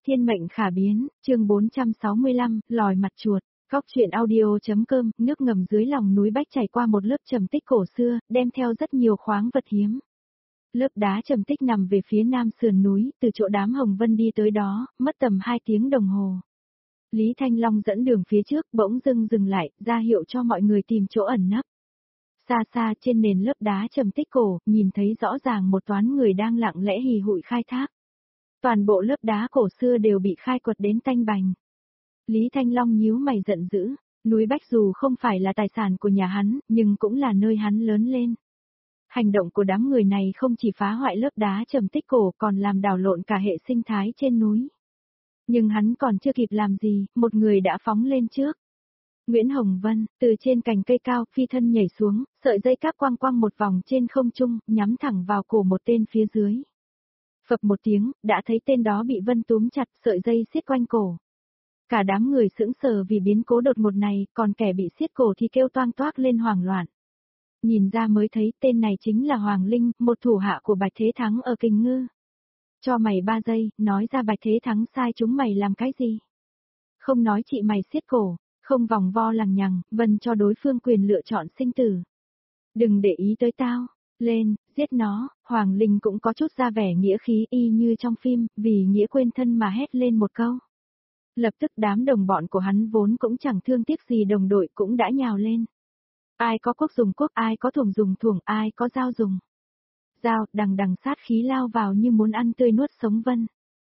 Thiên mệnh khả biến, chương 465, lòi mặt chuột. Góc truyện audio.com, nước ngầm dưới lòng núi Bách chảy qua một lớp trầm tích cổ xưa, đem theo rất nhiều khoáng vật hiếm. Lớp đá trầm tích nằm về phía nam sườn núi, từ chỗ đám Hồng Vân đi tới đó, mất tầm 2 tiếng đồng hồ. Lý Thanh Long dẫn đường phía trước, bỗng dưng dừng lại, ra hiệu cho mọi người tìm chỗ ẩn nấp. Xa xa trên nền lớp đá trầm tích cổ, nhìn thấy rõ ràng một toán người đang lặng lẽ hì hụi khai thác. Toàn bộ lớp đá cổ xưa đều bị khai quật đến tanh bành. Lý Thanh Long nhíu mày giận dữ, núi Bách dù không phải là tài sản của nhà hắn, nhưng cũng là nơi hắn lớn lên. Hành động của đám người này không chỉ phá hoại lớp đá trầm tích cổ còn làm đảo lộn cả hệ sinh thái trên núi. Nhưng hắn còn chưa kịp làm gì, một người đã phóng lên trước. Nguyễn Hồng Vân, từ trên cành cây cao, phi thân nhảy xuống, sợi dây cáp quăng quăng một vòng trên không trung, nhắm thẳng vào cổ một tên phía dưới. Phập một tiếng, đã thấy tên đó bị Vân túm chặt, sợi dây siết quanh cổ. Cả đám người sững sờ vì biến cố đột ngột này, còn kẻ bị siết cổ thì kêu toang toác lên hoảng loạn. Nhìn ra mới thấy tên này chính là Hoàng Linh, một thủ hạ của Bạch Thế Thắng ở Kình Ngư. Cho mày 3 giây, nói ra Bạch Thế Thắng sai chúng mày làm cái gì? Không nói chị mày siết cổ, không vòng vo lằng nhằng, Vân cho đối phương quyền lựa chọn sinh tử. Đừng để ý tới tao, lên, giết nó. Hoàng Linh cũng có chút ra vẻ nghĩa khí y như trong phim, vì nghĩa quên thân mà hét lên một câu. Lập tức đám đồng bọn của hắn vốn cũng chẳng thương tiếc gì đồng đội cũng đã nhào lên. Ai có cuốc dùng cuốc, ai có thuồng dùng thuồng, ai có dao dùng dao, đằng đằng sát khí lao vào như muốn ăn tươi nuốt sống Vân.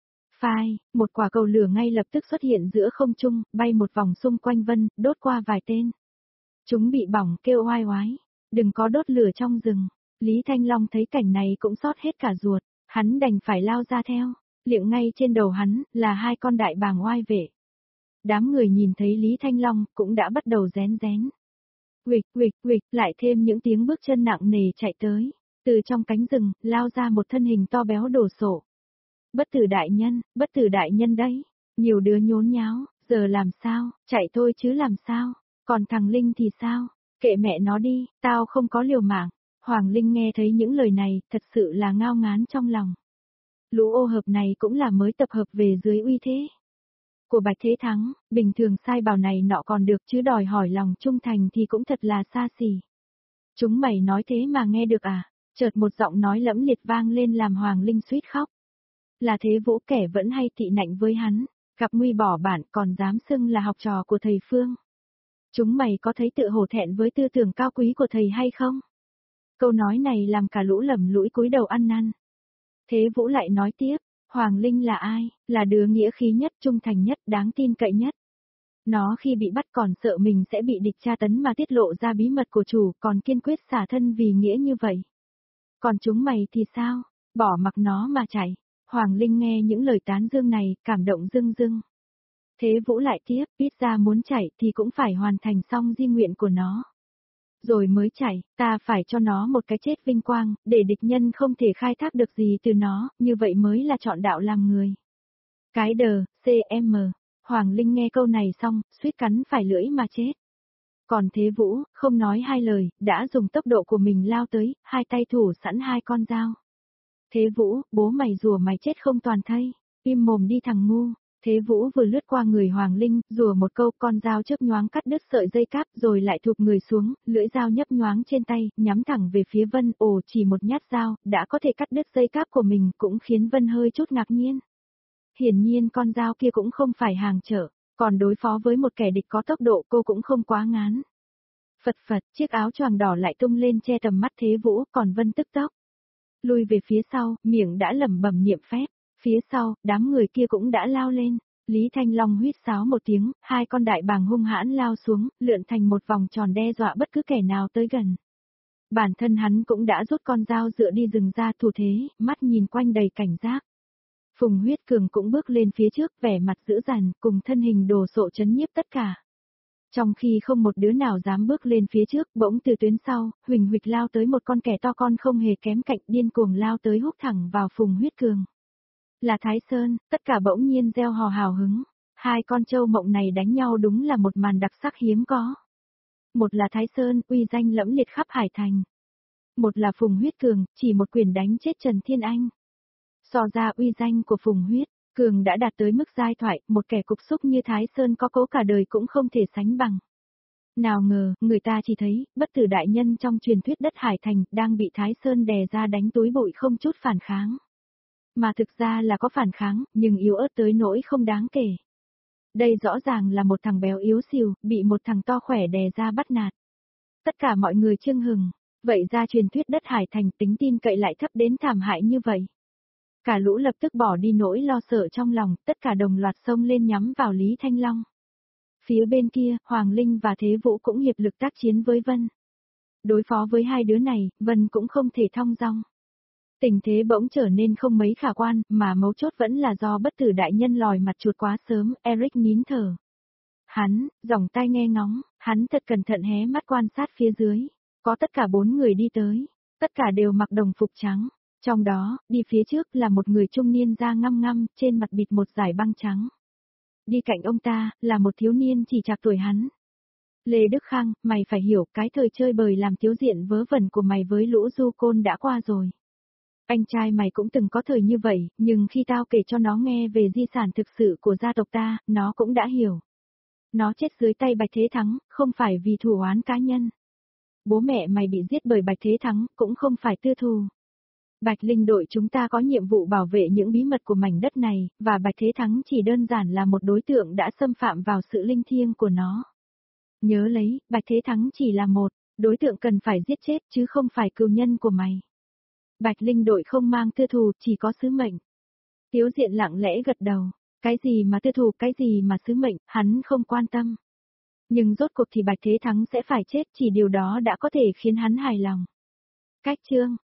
Phai, một quả cầu lửa ngay lập tức xuất hiện giữa không trung, bay một vòng xung quanh Vân, đốt qua vài tên. Chúng bị bỏng kêu oai oái, đừng có đốt lửa trong rừng. Lý Thanh Long thấy cảnh này cũng xót hết cả ruột, hắn đành phải lao ra theo, liệng ngay trên đầu hắn, là 2 con đại bàng oai vệ. Đám người nhìn thấy Lý Thanh Long, cũng đã bắt đầu rén rén. Huỵch, huỵch, huỵch, lại thêm những tiếng bước chân nặng nề chạy tới, từ trong cánh rừng, lao ra một thân hình to béo đồ sộ. Bất tử đại nhân đấy, nhiều đứa nhốn nháo, giờ làm sao, chạy thôi chứ làm sao, còn thằng Linh thì sao, kệ mẹ nó đi, tao không có liều mạng. Hoàng Linh nghe thấy những lời này, thật sự là ngao ngán trong lòng. Lũ ô hợp này cũng là mới tập hợp về dưới uy thế của Bạch Thế Thắng, bình thường sai bảo này nọ còn được chứ đòi hỏi lòng trung thành thì cũng thật là xa xỉ. Chúng mày nói thế mà nghe được à? Chợt một giọng nói lẫm liệt vang lên làm Hoàng Linh suýt khóc. Là Thế Vũ, kẻ vẫn hay tị nạnh với hắn, gặp nguy bỏ bản còn dám xưng là học trò của thầy Phương. Chúng mày có thấy tự hổ thẹn với tư tưởng cao quý của thầy hay không? Câu nói này làm cả lũ lầm lũi cúi đầu ăn năn. Thế Vũ lại nói tiếp, Hoàng Linh là ai? Là đứa nghĩa khí nhất, trung thành nhất, đáng tin cậy nhất. Nó khi bị bắt còn sợ mình sẽ bị địch tra tấn mà tiết lộ ra bí mật của chủ, còn kiên quyết xả thân vì nghĩa như vậy. Còn chúng mày thì sao? Bỏ mặc nó mà chạy. Hoàng Linh nghe những lời tán dương này, cảm động rưng rưng. Thế Vũ lại tiếp, ít ra muốn chạy thì cũng phải hoàn thành xong di nguyện của nó. Rồi mới chạy, ta phải cho nó một cái chết vinh quang, để địch nhân không thể khai thác được gì từ nó, như vậy mới là chọn đạo làm người. Cái đờ, CM. Hoàng Linh nghe câu này xong, suýt cắn phải lưỡi mà chết. Còn Thế Vũ, không nói hai lời, đã dùng tốc độ của mình lao tới, 2 tay thủ sẵn 2 con dao. Thế Vũ, bố mày rùa mày chết không toàn thây, im mồm đi thằng ngu. Thế Vũ vừa lướt qua người Hoàng Linh, rùa một câu, con dao chớp nhoáng cắt đứt sợi dây cáp rồi lại thụp người xuống, lưỡi dao nhấp nhoáng trên tay, nhắm thẳng về phía Vân. Ồ, chỉ một nhát dao, đã có thể cắt đứt dây cáp của mình, cũng khiến Vân hơi chút ngạc nhiên. Hiển nhiên con dao kia cũng không phải hàng chợ, còn đối phó với một kẻ địch có tốc độ cô cũng không quá ngán. Phật phật, chiếc áo choàng đỏ lại tung lên che tầm mắt Thế Vũ, còn Vân tức tốc lùi về phía sau, miệng đã lẩm bẩm niệm phép. Phía sau, đám người kia cũng đã lao lên. Lý Thanh Long huýt sáo một tiếng, 2 con đại bàng hung hãn lao xuống, lượn thành một vòng tròn đe dọa bất cứ kẻ nào tới gần. Bản thân hắn cũng đã rút con dao dựa đi rừng ra thủ thế, mắt nhìn quanh đầy cảnh giác. Phùng Huyết Cường cũng bước lên phía trước, vẻ mặt dữ dằn, cùng thân hình đồ sộ chấn nhiếp tất cả. Trong khi không một đứa nào dám bước lên phía trước, bỗng từ tuyến sau, huỳnh huỵch lao tới một con kẻ to con không hề kém cạnh, điên cuồng lao tới húc thẳng vào Phùng Huyết Cường. Là Thái Sơn, tất cả bỗng nhiên reo hò hào hứng. 2 con trâu mộng này đánh nhau đúng là một màn đặc sắc hiếm có. Một là Thái Sơn, uy danh lẫm liệt khắp Hải Thành. Một là Phùng Huyết Cường, chỉ một quyền đánh chết Trần Thiên Anh. So ra uy danh của Phùng Huyết Cường đã đạt tới mức giai thoại, một kẻ cục xúc như Thái Sơn có cố cả đời cũng không thể sánh bằng. Nào ngờ, người ta chỉ thấy, bất tử đại nhân trong truyền thuyết đất Hải Thành, đang bị Thái Sơn đè ra đánh túi bụi không chút phản kháng. Mà thực ra là có phản kháng, nhưng yếu ớt tới nỗi không đáng kể. Đây rõ ràng là một thằng béo yếu xìu, bị một thằng to khỏe đè ra bắt nạt. Tất cả mọi người chưng hừng, vậy ra truyền thuyết đất Hải Thành tính tin cậy lại thấp đến thảm hại như vậy. Cả lũ lập tức bỏ đi nỗi lo sợ trong lòng, tất cả đồng loạt xông lên nhắm vào Lý Thanh Long. Phía bên kia, Hoàng Linh và Thế Vũ cũng hiệp lực tác chiến với Vân. Đối phó với hai đứa này, Vân cũng không thể thong dong. Tình thế bỗng trở nên không mấy khả quan, mà mấu chốt vẫn là do bất tử đại nhân lòi mặt chuột quá sớm, Eric nín thở. Hắn, dòng tai nghe ngóng, hắn thật cẩn thận hé mắt quan sát phía dưới. Có tất cả 4 người đi tới, tất cả đều mặc đồng phục trắng. Trong đó, đi phía trước là một người trung niên da ngăm ngăm, trên mặt bịt một dải băng trắng. Đi cạnh ông ta, là một thiếu niên chỉ chạc tuổi hắn. Lê Đức Khang, mày phải hiểu cái thời chơi bời làm thiếu diện vớ vẩn của mày với lũ du côn đã qua rồi. Anh trai mày cũng từng có thời như vậy, nhưng khi tao kể cho nó nghe về di sản thực sự của gia tộc ta, nó cũng đã hiểu. Nó chết dưới tay Bạch Thế Thắng, không phải vì thù oán cá nhân. Bố mẹ mày bị giết bởi Bạch Thế Thắng, cũng không phải tư thù. Bạch Linh đội chúng ta có nhiệm vụ bảo vệ những bí mật của mảnh đất này, và Bạch Thế Thắng chỉ đơn giản là một đối tượng đã xâm phạm vào sự linh thiêng của nó. Nhớ lấy, Bạch Thế Thắng chỉ là một đối tượng cần phải giết chết chứ không phải cừu nhân của mày. Bạch Linh đội không mang tư thù, chỉ có sứ mệnh. Tiếu Diện lặng lẽ gật đầu, cái gì mà tư thù, cái gì mà sứ mệnh, hắn không quan tâm. Nhưng rốt cuộc thì Bạch Thế Thắng sẽ phải chết, chỉ điều đó đã có thể khiến hắn hài lòng. Cách chương